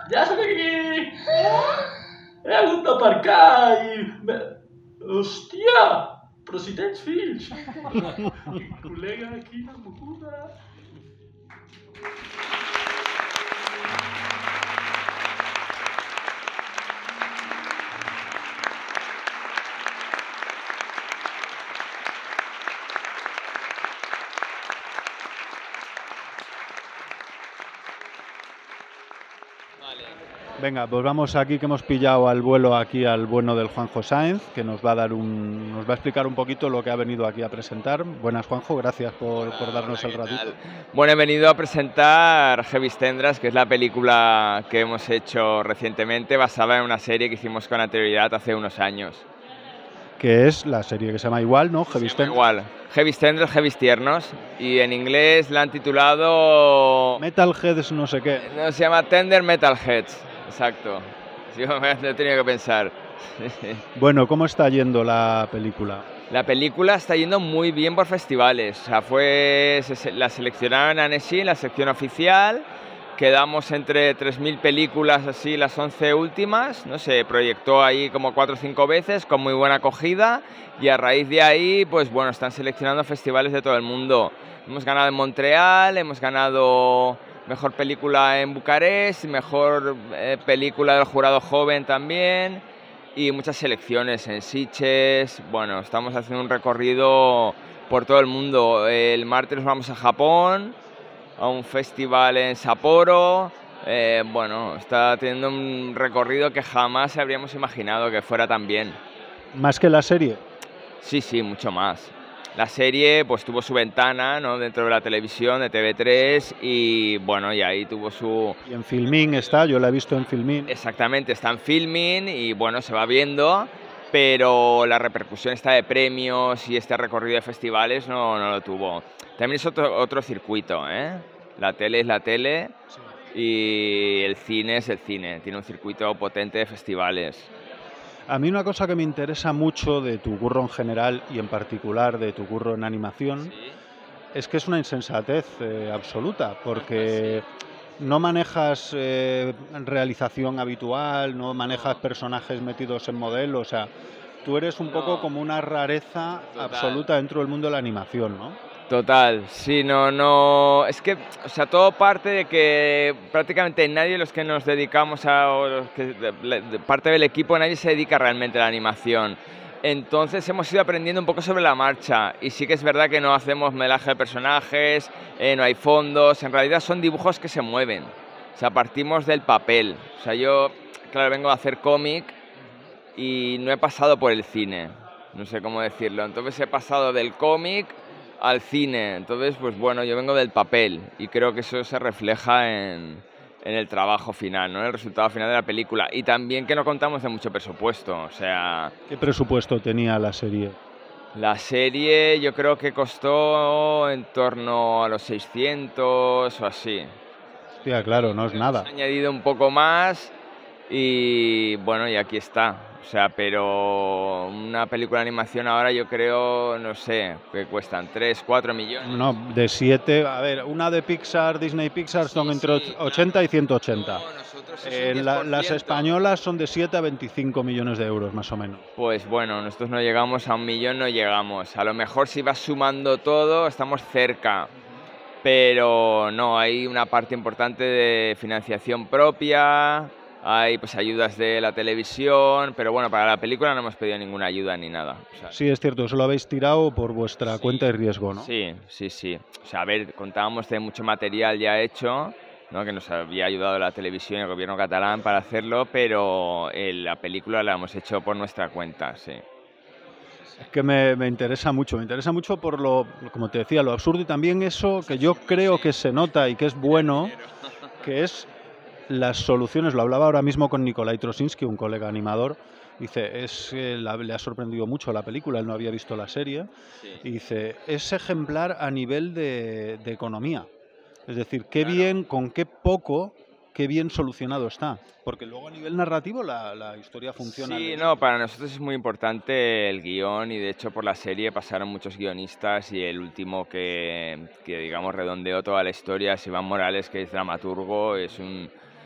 I: Ja soc aquí! He hagut d'aparcar i... Hòstia! Però si tens fills! Col·lega, quina moguda!
A: Venga, pues vamos aquí que hemos pillado al vuelo aquí al bueno del Juanjo Sáenz, que nos va a explicar un poquito lo que ha venido aquí a presentar. Buenas, Juanjo, gracias por darnos el ratito.
J: Bueno, he venido a presentar Heavy Tendras, que es la película que hemos hecho recientemente, basada en una serie que hicimos con anterioridad hace unos años.
A: Que es la serie que se llama igual, ¿no? Heavy Tendras.
J: Igual, Heavy Tendras, Heavy Tiernos, y en inglés la han titulado...
A: Metalheads no sé qué.
J: No, se llama Tender Metalheads. Exacto, yo me he tenido que pensar.
A: Bueno, ¿cómo está yendo la película?
J: La película está yendo muy bien por festivales. O sea, la seleccionaron a Annecy en la sección oficial. Quedamos entre 3.000 películas, así, las 11 últimas. No sé, proyectó ahí como 4 o 5 veces con muy buena acogida. Y a raíz de ahí, pues bueno, están seleccionando festivales de todo el mundo. Hemos ganado en Montreal, hemos ganado... Mejor película en Bucarest, mejor película del jurado joven también y muchas selecciones en Sitges. Bueno, estamos haciendo un recorrido por todo el mundo. El martes vamos a Japón, a un festival en Sapporo. Bueno, está teniendo un recorrido que jamás habríamos imaginado que fuera tan bien.
A: ¿Más que la serie?
J: Sí, mucho más. La serie pues tuvo su ventana, ¿no?, dentro de la televisión de TV3 y bueno, y ahí tuvo su...
A: Y en Filmin está, yo la he visto en Filmin.
J: Exactamente, está en Filmin y bueno, se va viendo, pero la repercusión esta de premios y este recorrido de festivales no lo tuvo. También es otro circuito, ¿eh? La tele es la tele y el cine es el cine, tiene un circuito potente de festivales.
A: A mí una cosa que me interesa mucho de tu curro en general y en particular de tu curro en animación es que es una insensatez absoluta, porque no manejas realización habitual, no manejas personajes metidos en modelo, o sea, tú eres un poco como una rareza absoluta dentro del mundo de la animación, ¿no?
J: Total, sí, es que, o sea, todo parte de que prácticamente nadie de los que nos dedicamos parte del equipo, nadie se dedica realmente a la animación. Entonces hemos ido aprendiendo un poco sobre la marcha y sí que es verdad que no hacemos modelaje de personajes, no hay fondos, en realidad son dibujos que se mueven, o sea, partimos del papel. O sea, yo, claro, vengo a hacer cómic y no he pasado por el cine, no sé cómo decirlo, entonces he pasado del cómic al cine, entonces pues bueno, yo vengo del papel y creo que eso se refleja en el trabajo final, ¿no?, en el resultado final de la película, y también que no contamos de mucho presupuesto, o sea...
A: ¿Qué presupuesto tenía la serie?
J: La serie yo creo que costó en torno a los 600 o así.
A: Hostia, claro, no es nada.
J: Hemos añadido un poco más y bueno, y aquí está. O sea, pero una película de animación ahora yo creo, no sé, que cuestan 3, 4 millones.
A: No, de 7, a ver, una de Pixar, Disney Pixar son entre 80 y 180.
J: No, nosotros es un 10%.
A: Las españolas son de 7 a 25 millones de euros, más o menos.
J: Pues bueno, nosotros no llegamos a 1 millón, no llegamos. A lo mejor si vas sumando todo, estamos cerca. Pero no, hay una parte importante de financiación propia... Hay pues ayudas de la televisión, pero bueno, para la película no hemos pedido ninguna ayuda ni nada. O sea,
A: sí, es cierto, eso lo habéis tirado por vuestra cuenta y riesgo, ¿no?
J: Sí. O sea, a ver, contábamos de mucho material ya hecho, ¿no?, que nos había ayudado la televisión y el gobierno catalán para hacerlo, pero la película la hemos hecho por nuestra cuenta, sí.
A: Es que me interesa mucho por lo, como te decía, lo absurdo y también eso que yo creo que se nota y que es bueno, que es... Las soluciones, lo hablaba ahora mismo con Nikolai Trosinski, un colega animador, dice, le ha sorprendido mucho la película, él no había visto la serie, y dice, es ejemplar a nivel de economía, es decir, qué bien, con qué poco, qué bien solucionado está, porque luego a nivel narrativo la historia funciona.
J: Sí, no, para nosotros es muy importante el guión y de hecho por la serie pasaron muchos guionistas y el último que digamos redondeó toda la historia es Iván Morales, que es dramaturgo, es un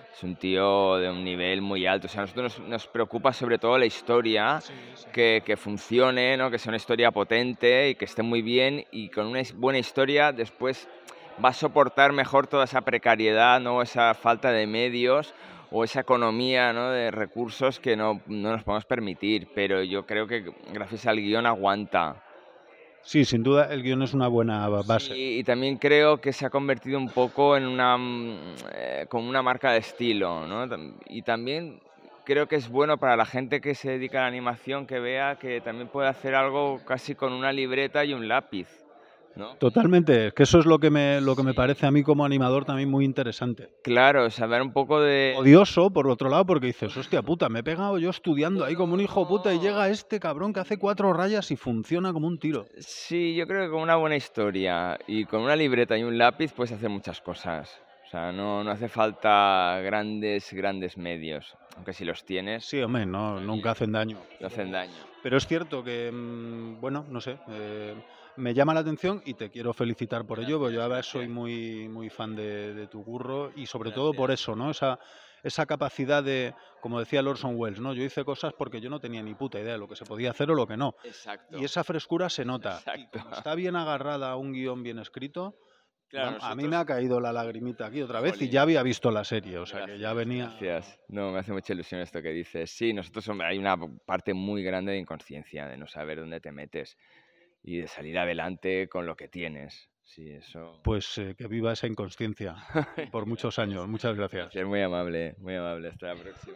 J: Es un tío de un nivel muy alto. O sea, a nosotros nos preocupa sobre todo la historia, que funcione, ¿no? Que sea una historia potente y que esté muy bien, y con una buena historia después va a soportar mejor toda esa precariedad, ¿no? Esa falta de medios o esa economía, ¿no? De recursos que no nos podemos permitir, pero yo creo que gracias al guión aguanta.
A: Sí, sin duda el guión es una buena base.
J: Sí, y también creo que se ha convertido un poco en como una marca de estilo, ¿no? Y también creo que es bueno para la gente que se dedica a la animación que vea que también puede hacer algo casi con una libreta y un lápiz, ¿no?
A: Totalmente, que eso es lo que me parece a mí como animador también muy interesante.
J: Claro, saber un poco de...
A: Odioso, por otro lado, porque dices, hostia puta, me he pegado yo estudiando ahí como un hijo puta y llega este cabrón que hace 4 rayas y funciona como un tiro.
J: Sí, yo creo que con una buena historia y con una libreta y un lápiz puedes hacer muchas cosas. O sea, no hace falta grandes medios, aunque si los tienes...
A: Sí, hombre, nunca hacen daño.
J: No hacen daño.
A: Pero es cierto que, bueno, no sé, me llama la atención y te quiero felicitar por ello, porque yo ahora soy muy fan de tu curro y sobre todo por eso, ¿no? Esa capacidad de, como decía Orson Welles, ¿no? Yo hice cosas porque yo no tenía ni puta idea de lo que se podía hacer o lo que no.
J: Exacto.
A: Y esa frescura se nota.
J: Exacto.
A: Y como está bien agarrada a un guión bien escrito,
J: claro,
A: a mí me ha caído la lagrimita aquí otra vez. Jolín. Y ya había visto la serie, o sea, gracias, que ya venía...
J: Gracias. No, me hace mucha ilusión esto que dices. Sí, nosotros hay una parte muy grande de inconsciencia, de no saber dónde te metes y de salir adelante con lo que tienes. Sí, eso...
A: Pues que viva esa inconsciencia por muchos años. Muchas gracias.
J: Gracias, muy amable, muy amable. Hasta la próxima.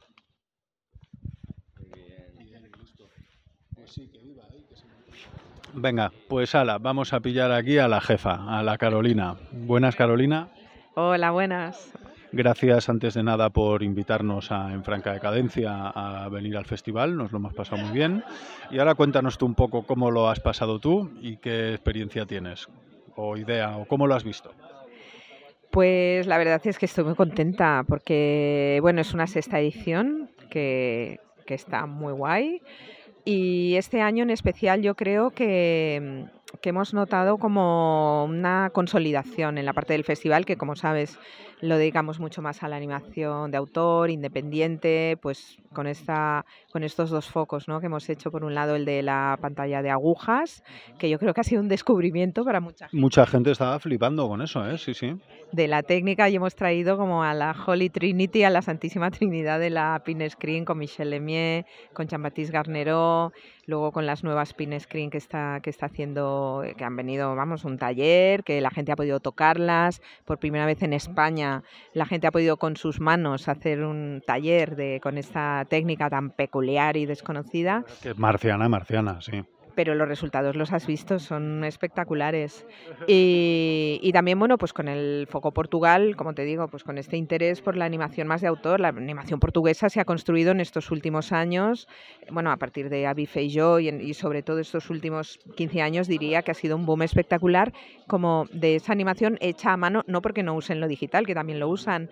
J: Muy bien.
A: Pues sí, que viva ahí, que se... Venga, pues ala, vamos a pillar aquí a la jefa, a la Carolina. Buenas, Carolina.
K: Hola, buenas.
A: Gracias, antes de nada, por invitarnos En Franca Decadencia a venir al festival. Nos lo hemos pasado muy bien. Y ahora cuéntanos tú un poco cómo lo has pasado tú y qué experiencia tienes, o idea, o cómo lo has visto.
K: Pues la verdad es que estoy muy contenta porque, bueno, es una 6ª edición que está muy guay. Y este año en especial yo creo que hemos notado como una consolidación en la parte del festival, que como sabes lo dedicamos mucho más a la animación de autor, independiente, pues con estos 2 focos, ¿no? Que hemos hecho. Por un lado el de la pantalla de agujas, que yo creo que ha sido un descubrimiento para mucha gente.
A: Mucha gente estaba flipando con eso, ¿eh? Sí, sí.
K: De la técnica, y hemos traído como a la Holy Trinity, a la Santísima Trinidad de la Pin Screen, con Michel Lemieux, con Jean-Baptiste Garnerot, luego con las nuevas Pin Screen que está haciendo, que han venido, vamos, un taller, que la gente ha podido tocarlas. Por primera vez en España la gente ha podido con sus manos hacer un taller con esta técnica tan peculiar y desconocida.
A: Que es marciana, sí.
K: Pero los resultados los has visto, son espectaculares. Y también, bueno, pues con el foco Portugal, como te digo, pues con este interés por la animación más de autor. La animación portuguesa se ha construido en estos últimos años, bueno, a partir de Abi Feijó y sobre todo estos últimos 15 años, diría que ha sido un boom espectacular, como de esa animación hecha a mano, no porque no usen lo digital, que también lo usan,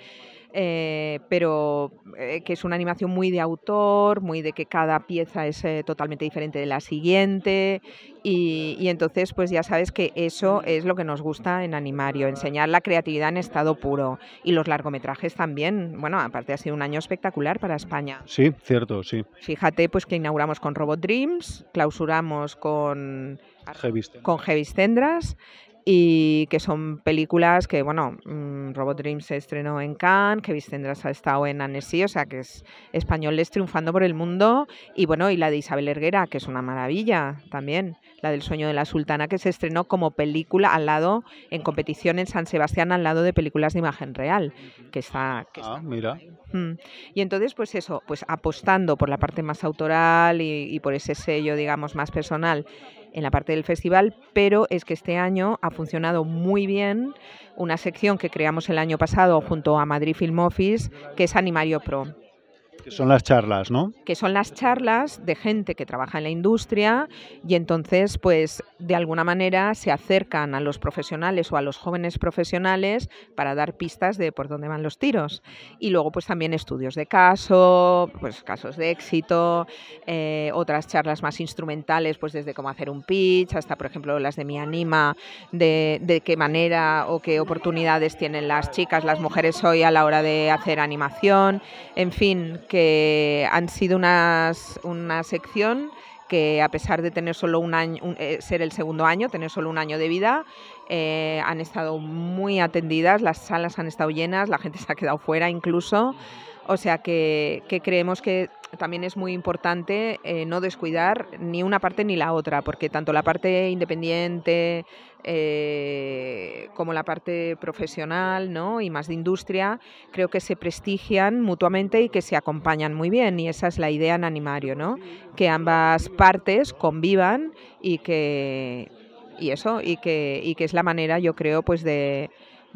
K: pero que es una animación muy de autor, muy de que cada pieza es totalmente diferente de la siguiente, y entonces pues ya sabes que eso es lo que nos gusta en Animario, enseñar la creatividad en estado puro, y los largometrajes también. Bueno, aparte ha sido un año espectacular para España.
A: Sí, cierto, sí.
K: Fíjate pues que inauguramos con Robot Dreams, clausuramos con Heavy Tendras, y que son películas que, bueno, Robot Dreams se estrenó en Cannes, Heavy Tendras ha estado en Annecy, o sea que es españoles triunfando por el mundo, y bueno, y la de Isabel Erguera, que es una maravilla también, la del Sueño de la Sultana, que se estrenó como película al lado, en competición en San Sebastián, al lado de películas de imagen real, que está
A: mira.
K: Y entonces, pues eso, pues apostando por la parte más autoral y por ese sello, digamos, más personal en la parte del festival, pero es que este año ha funcionado muy bien una sección que creamos el año pasado junto a Madrid Film Office, que es Animario Pro.
A: Que son las charlas, ¿no?
K: Que son las charlas de gente que trabaja en la industria y entonces, pues, de alguna manera se acercan a los profesionales o a los jóvenes profesionales para dar pistas de por dónde van los tiros. Y luego, pues, también estudios de caso, pues, casos de éxito, otras charlas más instrumentales, pues, desde cómo hacer un pitch hasta, por ejemplo, las de Mi Anima, de qué manera o qué oportunidades tienen las chicas, las mujeres hoy a la hora de hacer animación, en fin, que han sido una sección que a pesar de tener solo un año, ser el segundo año, tener solo un año de vida, han estado muy atendidas, las salas han estado llenas, la gente se ha quedado fuera incluso, o sea que creemos que también es muy importante no descuidar ni una parte ni la otra, porque tanto la parte independiente como la parte profesional, ¿no? Y más de industria, creo que se prestigian mutuamente y que se acompañan muy bien, y esa es la idea en Animario, ¿no? Que ambas partes convivan y que es la manera, yo creo, pues de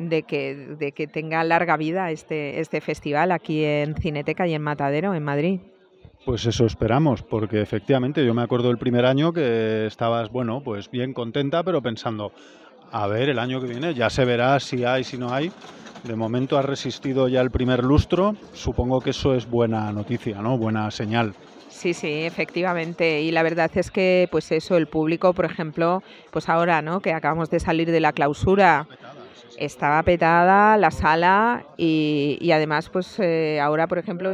K: que tenga larga vida este festival aquí en Cineteca y en Matadero, en Madrid.
A: Pues eso esperamos, porque efectivamente yo me acuerdo el primer año que estabas, bueno, pues bien contenta, pero pensando, a ver, el año que viene ya se verá si hay, si no hay. De momento has resistido ya el primer lustro, supongo que eso es buena noticia, ¿no? Buena señal.
K: Sí, efectivamente. Y la verdad es que, pues eso, el público, por ejemplo, pues ahora, ¿no? Que acabamos de salir de la clausura, estaba petada la sala y además, pues ahora, por ejemplo,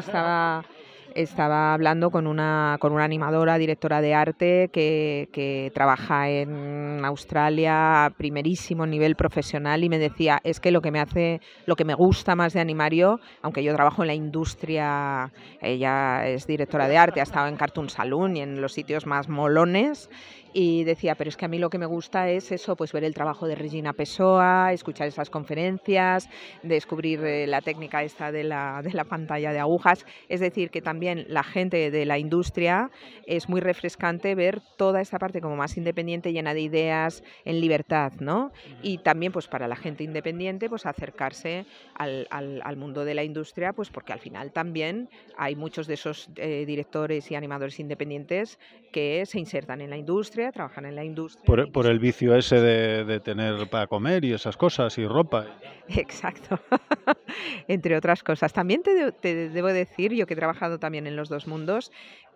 K: estaba hablando con una animadora, directora de arte que trabaja en Australia a primerísimo nivel profesional y me decía, es que lo que me gusta más de Animario, aunque yo trabajo en la industria, ella es directora de arte, ha estado en Cartoon Saloon y en los sitios más molones, y decía, pero es que a mí lo que me gusta es eso, pues ver el trabajo de Regina Pessoa, escuchar esas conferencias, descubrir la técnica esta de la pantalla de agujas. Es decir, que también la gente de la industria es muy refrescante ver toda esta parte como más independiente, llena de ideas, en libertad, ¿no? Y también, pues para la gente independiente, pues acercarse al mundo de la industria, pues porque al final también hay muchos de esos directores y animadores independientes que se insertan en la industria, trabajan en la industria.
A: Por el vicio ese de tener para comer y esas cosas y ropa.
K: Exacto, entre otras cosas. También te debo decir, yo que he trabajado también en los dos mundos,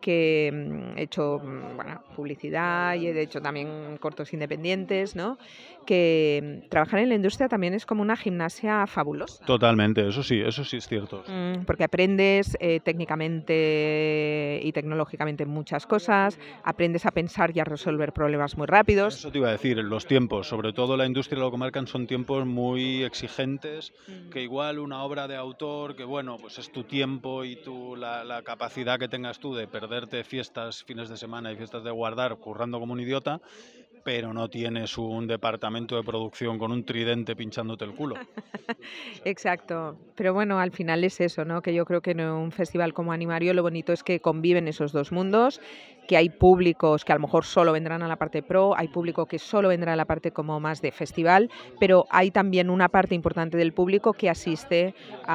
K: que he hecho publicidad y he hecho también cortos independientes, ¿no? Que trabajar en la industria también es como una gimnasia fabulosa.
A: Totalmente, eso sí es cierto.
K: Porque aprendes técnicamente y tecnológicamente muchas cosas, aprendes a pensar y a resolver problemas muy rápidos.
A: Eso te iba a decir, los tiempos, sobre todo la industria lo que marcan son tiempos muy exigentes, que igual una obra de autor, que bueno, pues es tu tiempo y la capacidad que tengas tú de perderte fiestas, fines de semana y fiestas de guardar currando como un idiota, pero no tienes un departamento de producción con un tridente pinchándote el culo.
K: Exacto, pero bueno, al final es eso, ¿no? Que yo creo que en un festival como Animario lo bonito es que conviven esos dos mundos, que hay públicos que a lo mejor solo vendrán a la parte pro, hay público que solo vendrá a la parte como más de festival, pero hay también una parte importante del público que asiste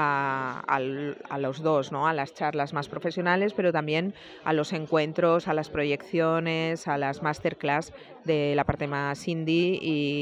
K: a los dos, ¿no? A las charlas más profesionales, pero también a los encuentros, a las proyecciones, a las masterclass de la parte más indie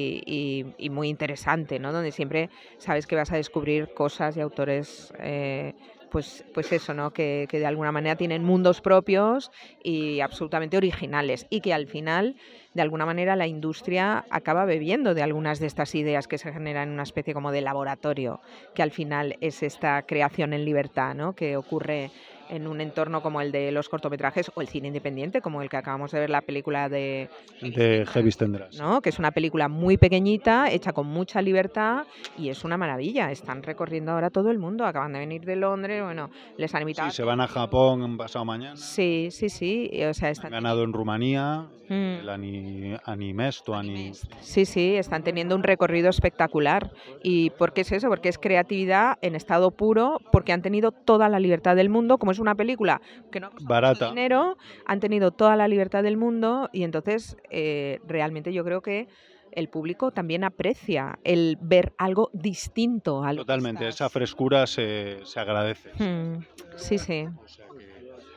K: y muy interesante, ¿no? Donde siempre sabes que vas a descubrir cosas y autores pues eso, ¿no? Que de alguna manera tienen mundos propios y absolutamente originales y que al final, de alguna manera, la industria acaba bebiendo de algunas de estas ideas que se generan en una especie como de laboratorio, que al final es esta creación en libertad, ¿no? Que ocurre en un entorno como el de los cortometrajes o el cine independiente, como el que acabamos de ver, la película de
A: Heavis Tendrás,
K: ¿no? Que es una película muy pequeñita, hecha con mucha libertad y es una maravilla. Están recorriendo ahora todo el mundo, acaban de venir de Londres, bueno, les han invitado.
A: Sí, se van a Japón pasado mañana.
K: Sí, o sea,
A: han ganado en Rumanía, el Animest o
K: Sí, están teniendo un recorrido espectacular. ¿Y por qué es eso? Porque es creatividad en estado puro, porque han tenido toda la libertad del mundo, como es una película que no cuesta
A: barata,
K: mucho dinero, han tenido toda la libertad del mundo y entonces realmente yo creo que el público también aprecia el ver algo distinto.
A: Totalmente, esa frescura se agradece.
K: Sí.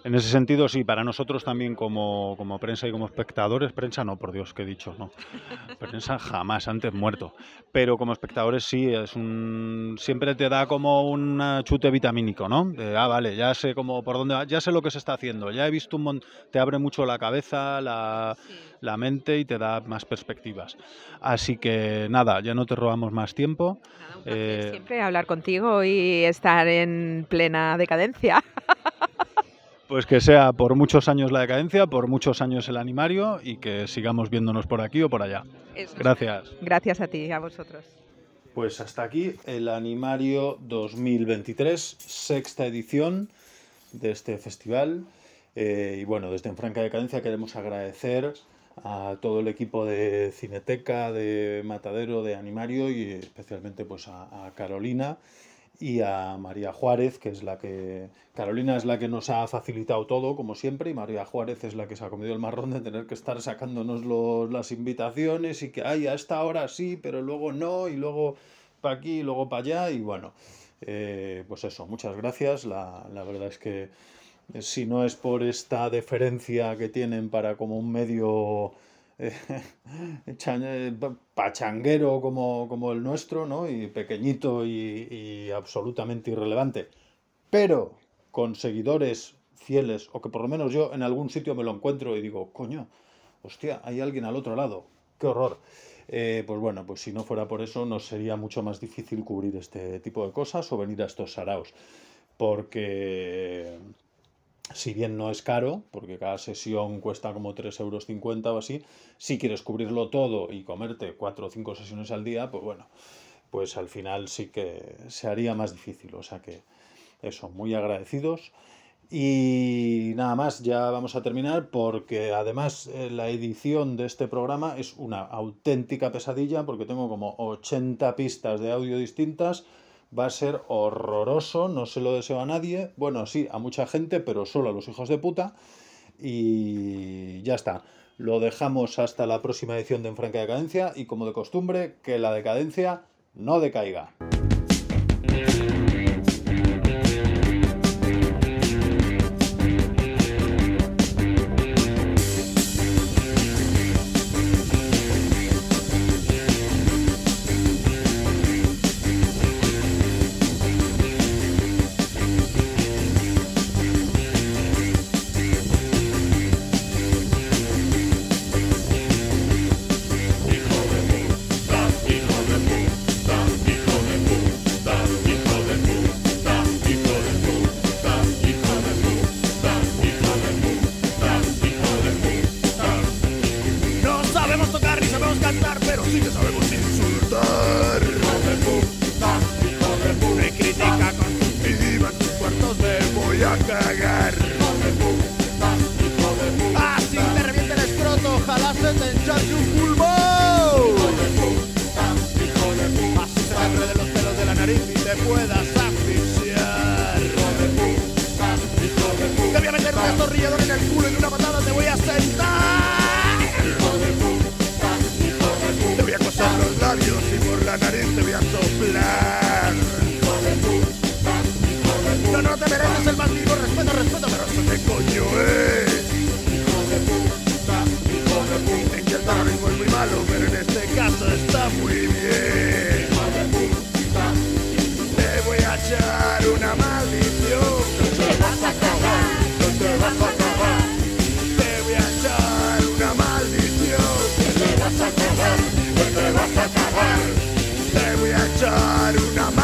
A: En ese sentido, sí, para nosotros también como prensa y como espectadores, prensa no, por Dios, ¿qué he dicho? No, prensa jamás, antes muerto. Pero como espectadores sí, siempre te da como un chute vitamínico, ¿no? Vale, ya sé por dónde va, ya sé lo que se está haciendo, ya he visto te abre mucho la cabeza, la mente y te da más perspectivas. Así que nada, ya no te robamos más tiempo.
K: Nada, un placer siempre hablar contigo y estar en plena decadencia.
A: Pues que sea por muchos años la decadencia, por muchos años el animario y que sigamos viéndonos por aquí o por allá.
K: Eso.
A: Gracias.
K: Gracias a ti, a vosotros.
A: Pues hasta aquí el Animario 2023, sexta edición de este festival. Y bueno, desde En Franca Decadencia queremos agradecer a todo el equipo de Cineteca, de Matadero, de Animario y especialmente pues a Carolina y a María Juárez, que es Carolina es la que nos ha facilitado todo, como siempre, y María Juárez es la que se ha comido el marrón de tener que estar sacándonos las invitaciones y que, a esta hora sí, pero luego no, y luego para aquí, y luego para allá, y bueno, pues eso, muchas gracias. La verdad es que si no es por esta deferencia que tienen para como un medio pachanguero como el nuestro, ¿no? Y pequeñito y absolutamente irrelevante, pero con seguidores fieles, o que por lo menos yo en algún sitio me lo encuentro y digo, coño, hostia, hay alguien al otro lado, qué horror. Pues bueno, pues si no fuera por eso nos sería mucho más difícil cubrir este tipo de cosas o venir a estos saraos, porque si bien no es caro, porque cada sesión cuesta como 3,50 € o así, si quieres cubrirlo todo y comerte 4 o 5 sesiones al día, pues bueno, pues al final sí que se haría más difícil. O sea que eso, muy agradecidos. Y nada más, ya vamos a terminar porque además la edición de este programa es una auténtica pesadilla porque tengo como 80 pistas de audio distintas. Va a ser horroroso, no se lo deseo a nadie. Bueno, sí, a mucha gente, pero solo a los hijos de puta. Y ya está. Lo dejamos hasta la próxima edición de En Franca Decadencia y, como de costumbre, que la decadencia no decaiga.
L: Te voy a echar una mano.